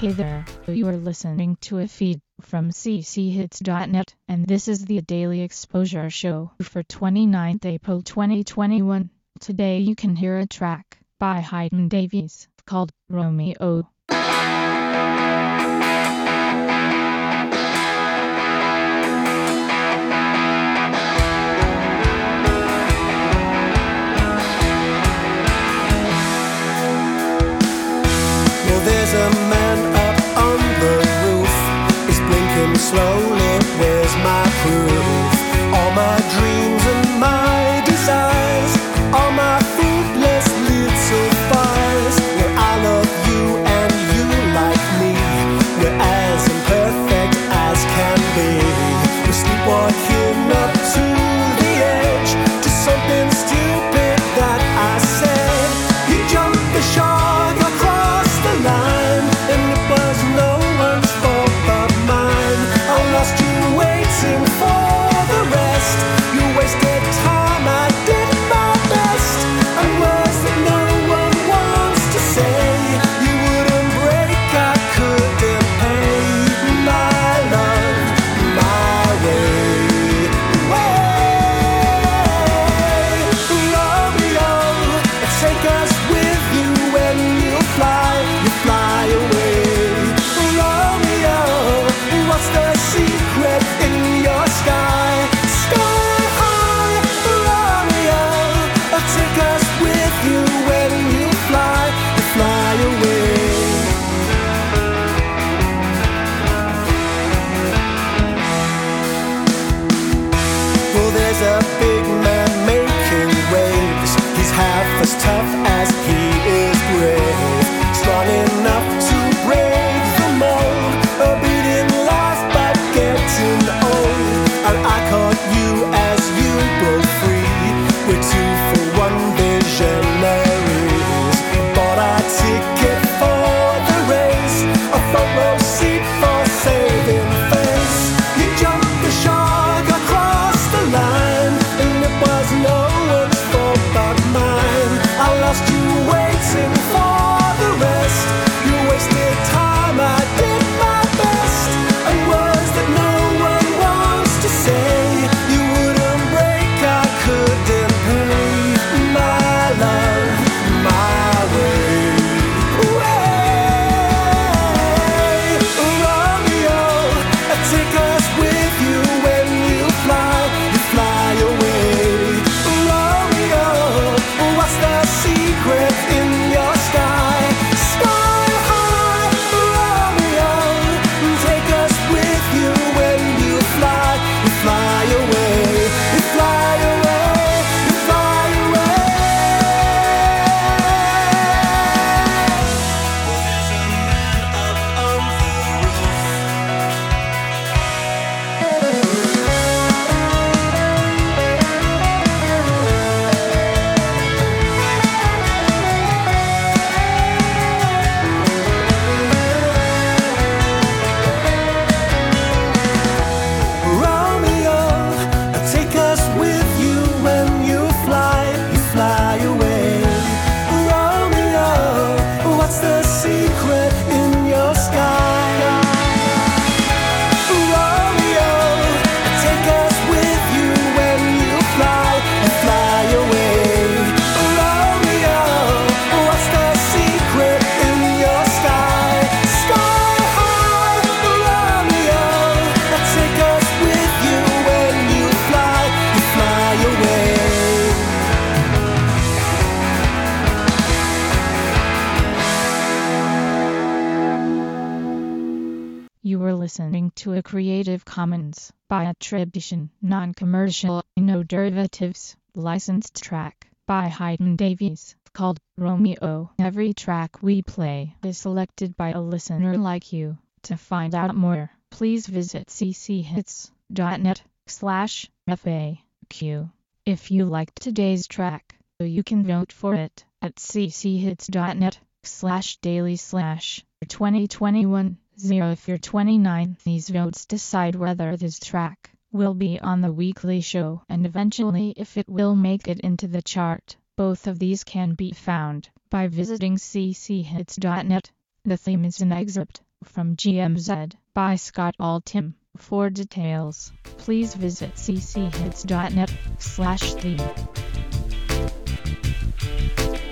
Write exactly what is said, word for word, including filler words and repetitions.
Hey there, you are listening to a feed from c c hits dot net, and this is the Daily Exposure Show for twenty-ninth April twenty twenty-one. Today you can hear a track by Hayden Davies called Romeo. There's a man up on the roof, he's blinking slowly, where's my proof? All my dreams and my desires, all my fruitless little fires. Well, I love you and you like me, we're as imperfect as can be. We're sleepwalking up to the edge, to something stupid that I said. You jumped the shark across the line, and it was no one's fault but mine. I lost you waiting for the rest. You wasted time, I did my best. And words that no one wants to say, you wouldn't break, I couldn't pay. My love, my way, way. Romeo, take us with you when you fly, you fly away. Romeo, what's the secret in your sky? Sky high, Romeo, take us with you when you fly, you fly away. Well, there's a big man making waves, he's half as tough as he is brave, strong enough to break the mold, a beating life but getting old. And I caught you as you broke free, we're two for one visionaries. Bought a ticket for the race, a front row seat for saving face. You jumped the shark across the line, and it was no one's fault but mine. I lost you waiting for the rest. You wasted time, I did my best. And words that no one wants to say, you wouldn't break, I couldn't pay. My love, my way, way. Romeo, take us with you when you fly, you fly away. Romeo, what's the secret in your sky? Sky high, Romeo, take us with you when you fly, you fly away, you fly away, you fly away. There's a man up on the roof. Romeo, take us with you when you fly, you fly away. Romeo, what's the secret in your sky? Romeo, take us with you when you fly, you fly away. Romeo, what's the secret in your sky? Sky high, Romeo, take us with you when you fly, you fly away. You were listening to a Creative Commons by attribution, non-commercial, no derivatives, licensed track by Hayden Davies called Romeo. Every track we play is selected by a listener like you. To find out more, please visit c c hits dot net slash F A Q. If you liked today's track, you can vote for it at c c hits dot net slash daily slash twenty twenty-one. Zero if you're twenty-nine. These votes decide whether this track will be on the weekly show and eventually if it will make it into the chart. Both of these can be found by visiting c c hits dot net. The theme is an excerpt from G M Z by Scott Altham. For details, please visit c c hits dot net slash theme.